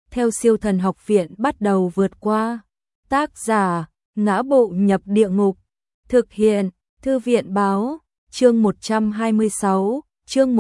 theo siêu thần học viện bắt đầu vượt qua. Tác giả, Ngã Bộ Nhập Địa Ngục. Thực hiện, Thư viện báo, chương 126, chương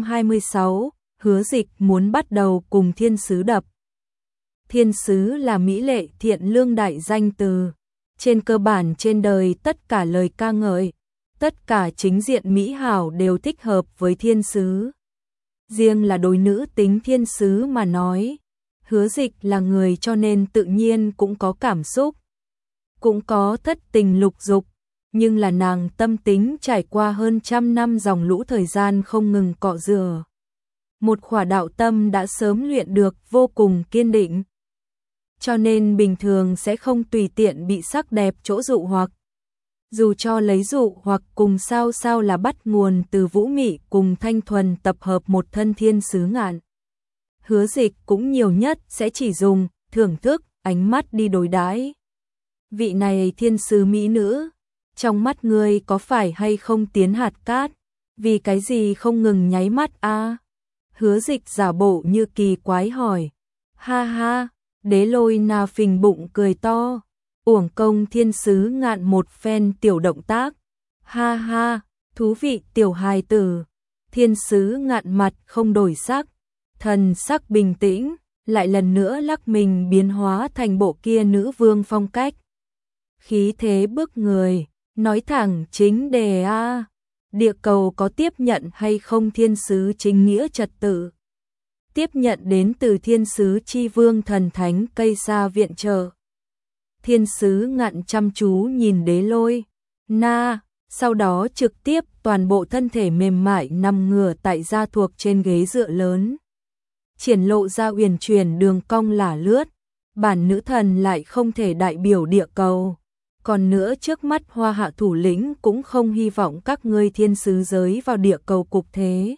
126, Hứa Dịch muốn bắt đầu cùng thiên sứ đập. Thiên sứ là mỹ lệ thiện lương đại danh từ. Trên cơ bản trên đời tất cả lời ca ngợi, tất cả chính diện mỹ hảo đều thích hợp với thiên sứ. Riêng là đối nữ tính thiên sứ mà nói, Hứa Dịch là người cho nên tự nhiên cũng có cảm xúc, cũng có thất tình lục dục, nhưng là nàng tâm tính trải qua hơn 100 năm dòng lũ thời gian không ngừng cọ rửa. Một khỏa đạo tâm đã sớm luyện được vô cùng kiên định, cho nên bình thường sẽ không tùy tiện bị sắc đẹp chỗ dụ hoặc. Dù cho lấy dụ hoặc cùng sao là bắt nguồn từ vũ mị cùng thanh thuần tập hợp một thân thiên sứ ngạn. Hứa Dịch cũng nhiều nhất sẽ chỉ dùng thưởng thức ánh mắt đi đối đãi. Vị này thiên sứ mỹ nữ, trong mắt ngươi có phải hay không tiến hạt cát, vì cái gì không ngừng nháy mắt a? Hứa Dịch giả bộ như kỳ quái hỏi. Ha ha, Đế Lôi Na phình bụng cười to, uổng công thiên sứ ngạn một phen tiểu động tác. Ha ha, thú vị tiểu hài tử. Thiên sứ ngạn mặt không đổi sắc, thần sắc bình tĩnh, lại lần nữa lắc mình biến hóa thành bộ kia nữ vương phong cách. Khí thế bức người, nói thẳng chính đề a. Địa cầu có tiếp nhận hay không thiên sứ chính nghĩa trật tự? Tiếp nhận đến từ thiên sứ chi vương thần thánh cây sa viện trợ. Thiên sứ ngạn chăm chú nhìn Đế Lôi Na, sau đó trực tiếp toàn bộ thân thể mềm mại nằm ngửa tại gia thuộc trên ghế dựa lớn. Triển lộ ra uyển chuyển đường cong lả lướt, bản nữ thần lại không thể đại biểu địa cầu. Còn nữa trước mắt Hoa Hạ thủ lĩnh cũng không hy vọng các ngươi thiên sứ giới vào địa cầu cục thế.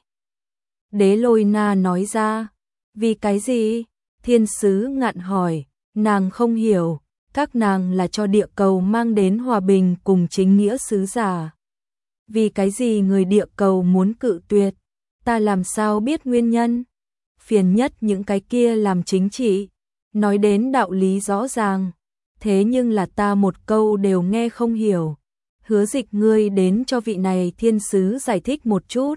Đế Lôi Na nói ra. Vì cái gì? Thiên sứ ngạn hỏi, nàng không hiểu, các nàng là cho địa cầu mang đến hòa bình cùng chính nghĩa sứ giả. Vì cái gì người địa cầu muốn cự tuyệt? Ta làm sao biết nguyên nhân? Phiền nhất những cái kia làm chính trị, nói đến đạo lý rõ ràng, thế nhưng là ta một câu đều nghe không hiểu. Hứa Dịch ngươi đến cho vị này thiên sứ giải thích một chút.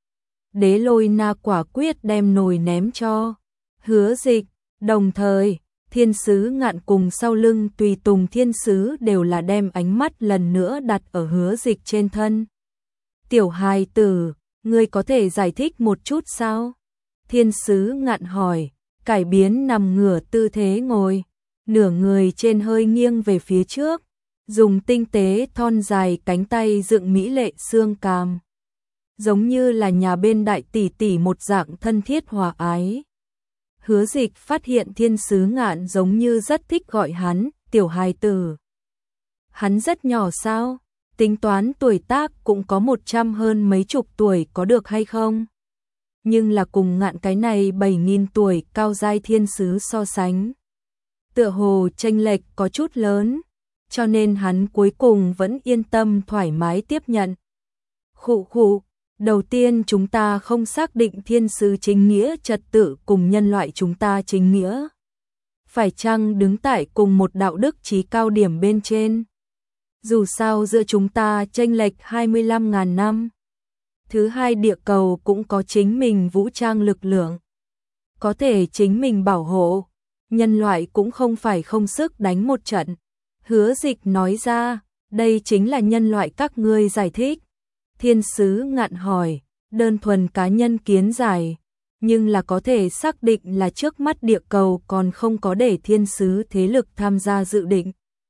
Đế Lôi Na quả quyết đem nồi ném cho Hứa Dịch, đồng thời, thiên sứ ngạn cùng sau lưng tùy tùng thiên sứ đều là đem ánh mắt lần nữa đặt ở Hứa Dịch trên thân. Tiểu hài tử, ngươi có thể giải thích một chút sao? Thiên sứ ngạn hỏi, cải biến nằm ngửa tư thế ngồi, nửa người trên hơi nghiêng về phía trước, dùng tinh tế thon dài cánh tay dựng mỹ lệ xương cằm, giống như là nhà bên đại tỷ tỷ một dạng thân thiết hòa ái. Hứa Dịch phát hiện thiên sứ ngạn giống như rất thích gọi hắn tiểu hài tử. Hắn rất nhỏ sao? Tính toán tuổi tác cũng có 100 hơn mấy chục tuổi có được hay không? Nhưng là cùng ngạn cái này 7.000 tuổi cao giai thiên sứ so sánh, tựa hồ chênh lệch có chút lớn, cho nên hắn cuối cùng vẫn yên tâm thoải mái tiếp nhận. Khụ khụ, đầu tiên chúng ta không xác định thiên sứ chính nghĩa trật tự cùng nhân loại chúng ta chính nghĩa phải chăng đứng tại cùng một đạo đức chí cao điểm bên trên. Dù sao giữa chúng ta chênh lệch 25.000 năm. Thứ hai, địa cầu cũng có chính mình vũ trang lực lượng, có thể chính mình bảo hộ, nhân loại cũng không phải không sức đánh một trận. Hứa Dịch nói ra, đây chính là nhân loại các ngươi giải thích. Thiên sứ ngạn hỏi, đơn thuần cá nhân kiến giải, nhưng là có thể xác định là trước mắt địa cầu còn không có để thiên sứ thế lực tham gia dự định.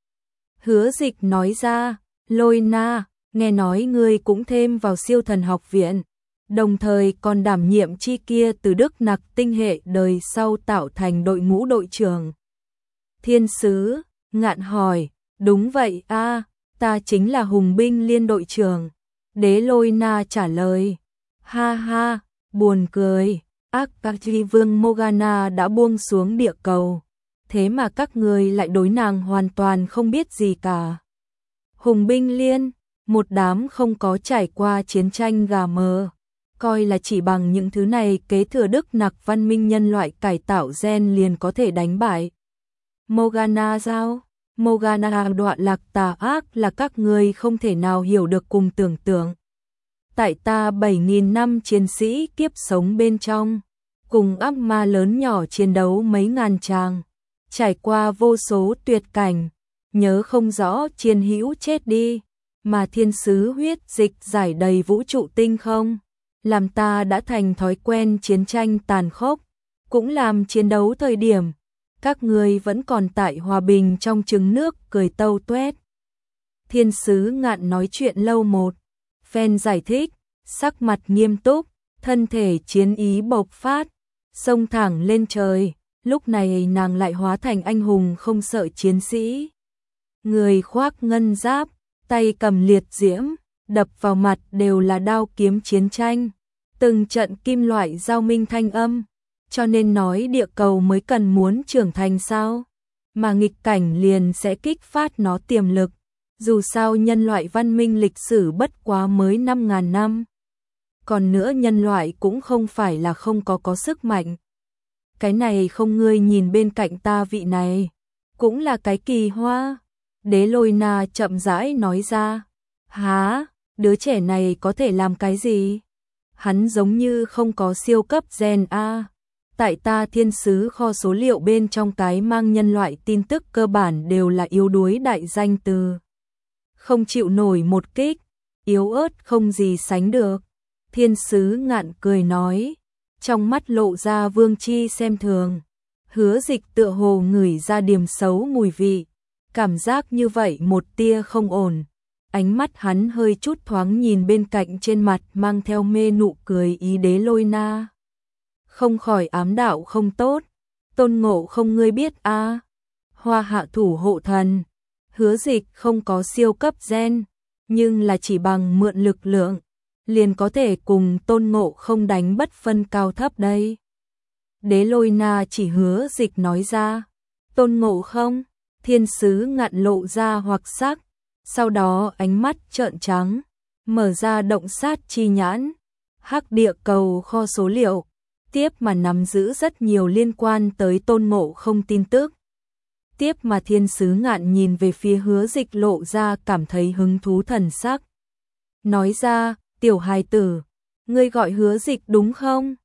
Hứa Dịch nói ra, Lôi Na, nghe nói ngươi cũng thêm vào siêu thần học viện, đồng thời còn đảm nhiệm chi kia từ Đức Nặc tinh hệ đời sau tạo thành đội ngũ đội trưởng. Thiên sứ ngạn hỏi, đúng vậy a, ta chính là hùng binh liên đội trưởng. Đế Lôi Na trả lời, ha ha, buồn cười, Akpati vương Morgana đã buông xuống địa cầu, thế mà các người lại đối nàng hoàn toàn không biết gì cả. Hùng binh liên, một đám không có trải qua chiến tranh gà mờ, coi là chỉ bằng những thứ này kế thừa Đức Nặc văn minh nhân loại cải tạo gen liền có thể đánh bại Morgana sao? Morgana đoạn lạc tà ác là các ngươi không thể nào hiểu được cùng tưởng tượng. Tại ta 7.000 năm chiến sĩ kiếp sống bên trong, cùng ác ma lớn nhỏ chiến đấu mấy ngàn tràng, trải qua vô số tuyệt cảnh, nhớ không rõ chiến hữu chết đi, mà thiên sứ huyết dịch giải đầy vũ trụ tinh không, làm ta đã thành thói quen chiến tranh tàn khốc, cũng làm chiến đấu thời điểm các ngươi vẫn còn tại hòa bình trong trứng nước cười tâu tuét. Thiên sứ Ngạn nói chuyện lâu một phen giải thích, sắc mặt nghiêm túc, thân thể chiến ý bộc phát, xông thẳng lên trời, lúc này nàng lại hóa thành anh hùng không sợ chiến sĩ. Người khoác ngân giáp, tay cầm liệt diễm, đập vào mặt đều là đao kiếm chiến tranh, từng trận kim loại giao minh thanh âm, cho nên nói địa cầu mới cần muốn trưởng thành sao, mà nghịch cảnh liền sẽ kích phát nó tiềm lực, dù sao nhân loại văn minh lịch sử bất quá mới 5.000 năm. Còn nữa nhân loại cũng không phải là không có sức mạnh. Cái này không ngươi nhìn bên cạnh ta vị này, cũng là cái kỳ hoa. Đế Lôi Na chậm rãi nói ra, há, đứa trẻ này có thể làm cái gì? Hắn giống như không có siêu cấp gen A. Tại ta thiên sứ kho số liệu bên trong cái mang nhân loại tin tức cơ bản đều là yếu đuối đại danh từ. Không chịu nổi một kích, yếu ớt không gì sánh được. Thiên sứ Ngạn cười nói, trong mắt lộ ra vương chi xem thường. Hứa Dịch tựa hồ ngửi ra điểm xấu mùi vị, cảm giác như vậy một tia không ổn. Ánh mắt hắn hơi chút thoáng nhìn bên cạnh, trên mặt mang theo mê nụ cười ý Đế Lôi Na. Không khỏi ám đạo không tốt, Tôn Ngộ Không ngươi biết a, Hoa Hạ thủ hộ thần, Hứa Dịch không có siêu cấp gen, nhưng là chỉ bằng mượn lực lượng, liền có thể cùng Tôn Ngộ Không đánh bất phân cao thấp đây. Đế Lôi Na chỉ Hứa Dịch nói ra, Tôn Ngộ Không, thiên sứ Ngạn lộ ra hoặc sắc, sau đó ánh mắt trợn trắng, mở ra động sát chi nhãn, hắc địa cầu kho số liệu, tiếp mà nắm giữ rất nhiều liên quan tới Tôn Ngộ Không tin tức. Tiếp mà thiên sứ Ngạn nhìn về phía Hứa Dịch lộ ra cảm thấy hứng thú thần sắc. Nói ra, tiểu hài tử, ngươi gọi Hứa Dịch đúng không?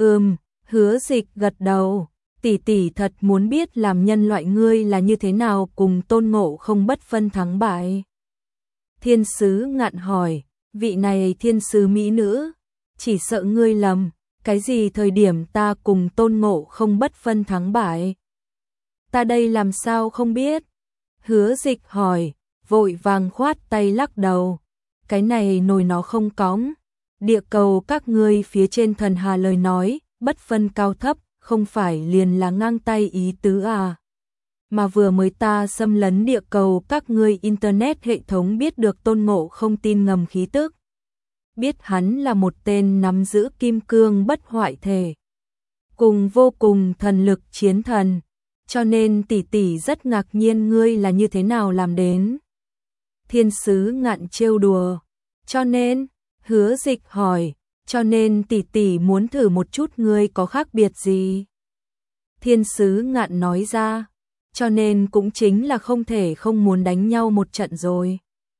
Hứa Dịch gật đầu, tỷ tỷ thật muốn biết làm nhân loại ngươi là như thế nào cùng Tôn Ngộ Không bất phân thắng bại. Thiên sứ Ngạn hỏi, vị này thiên sứ mỹ nữ, chỉ sợ ngươi lầm, cái gì thời điểm ta cùng Tôn Ngộ Không bất phân thắng bại? Ta đây làm sao không biết? Hứa Dịch hỏi, vội vàng khoát tay lắc đầu, cái này nồi nó không cóng. Địa cầu các ngươi phía trên thần hà lời nói, bất phân cao thấp, không phải liền là ngang tay ý tứ à? Mà vừa mới ta xâm lấn địa cầu các ngươi internet hệ thống biết được Tôn Ngộ Không tin ngầm khí tức. Biết hắn là một tên nắm giữ kim cương bất hoại thể, cùng vô cùng thần lực chiến thần, cho nên tỷ tỷ rất ngạc nhiên ngươi là như thế nào làm đến. Thiên sứ Ngạn trêu đùa, cho nên, Hứa Dịch hỏi, cho nên tỷ tỷ muốn thử một chút ngươi có khác biệt gì? Thiên sứ Ngạn nói ra, cho nên cũng chính là không thể không muốn đánh nhau một trận rồi.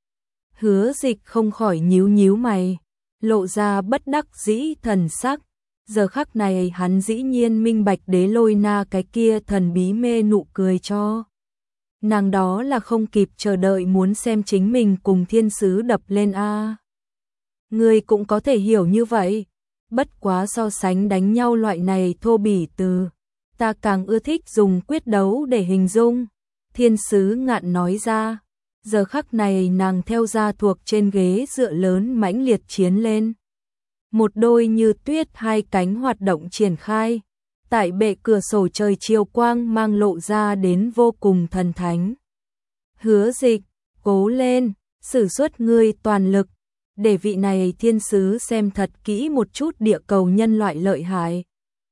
Hứa Dịch không khỏi nhíu nhíu mày, lộ ra bất đắc dĩ thần sắc. Giờ khắc này hắn dĩ nhiên minh bạch Đế Lôi Na cái kia thần bí mê nụ cười cho. Nàng đó là không kịp chờ đợi muốn xem chính mình cùng thiên sứ đập lên a. Ngươi cũng có thể hiểu như vậy, bất quá so sánh đánh nhau loại này thô bỉ từ, ta càng ưa thích dùng quyết đấu để hình dung. Thiên sứ Ngạn nói ra, giờ khắc này nàng theo gia thuộc trên ghế dựa lớn mãnh liệt chiến lên. Một đôi như tuyết hai cánh hoạt động triển khai, tại bệ cửa sổ trời chiều quang mang lộ ra đến vô cùng thần thánh. Hứa Dịch, cố lên, sử xuất ngươi toàn lực, để vị này thiên sứ xem thật kỹ một chút địa cầu nhân loại lợi hại.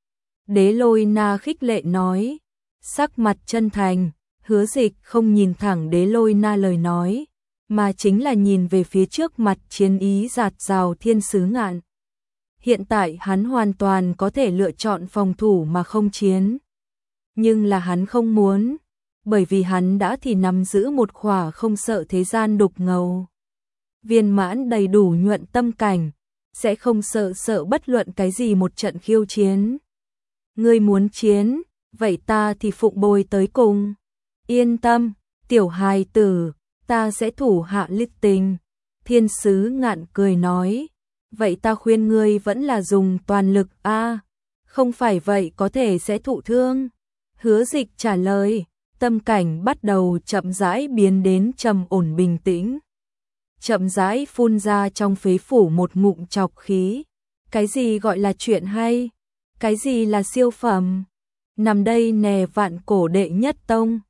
Đế Lôi Na khích lệ nói, sắc mặt chân thành. Hứa Dịch không nhìn thẳng Đế Lôi Na lời nói, mà chính là nhìn về phía trước mặt chiến ý dạt dào thiên sứ Ngạn. Hiện tại hắn hoàn toàn có thể lựa chọn phòng thủ mà không chiến. Nhưng là hắn không muốn, bởi vì hắn đã thì nắm giữ một khỏa không sợ thế gian đục ngầu. Viên mãn đầy đủ nhuận tâm cảnh, sẽ không sợ bất luận cái gì một trận khiêu chiến. Ngươi muốn chiến, vậy ta thì phụng bồi tới cùng. Yên tâm, tiểu hài tử, ta sẽ thủ hạ lích tình. Thiên sứ ngạn cười nói, vậy ta khuyên ngươi vẫn là dùng toàn lực a, không phải vậy có thể sẽ thụ thương. Hứa Dịch trả lời, tâm cảnh bắt đầu chậm rãi biến đến trầm ổn bình tĩnh. Chậm rãi phun ra trong phế phủ một ngụm trọc khí. Cái gì gọi là chuyện hay? Cái gì là siêu phẩm? Nằm đây nè vạn cổ đệ nhất tông.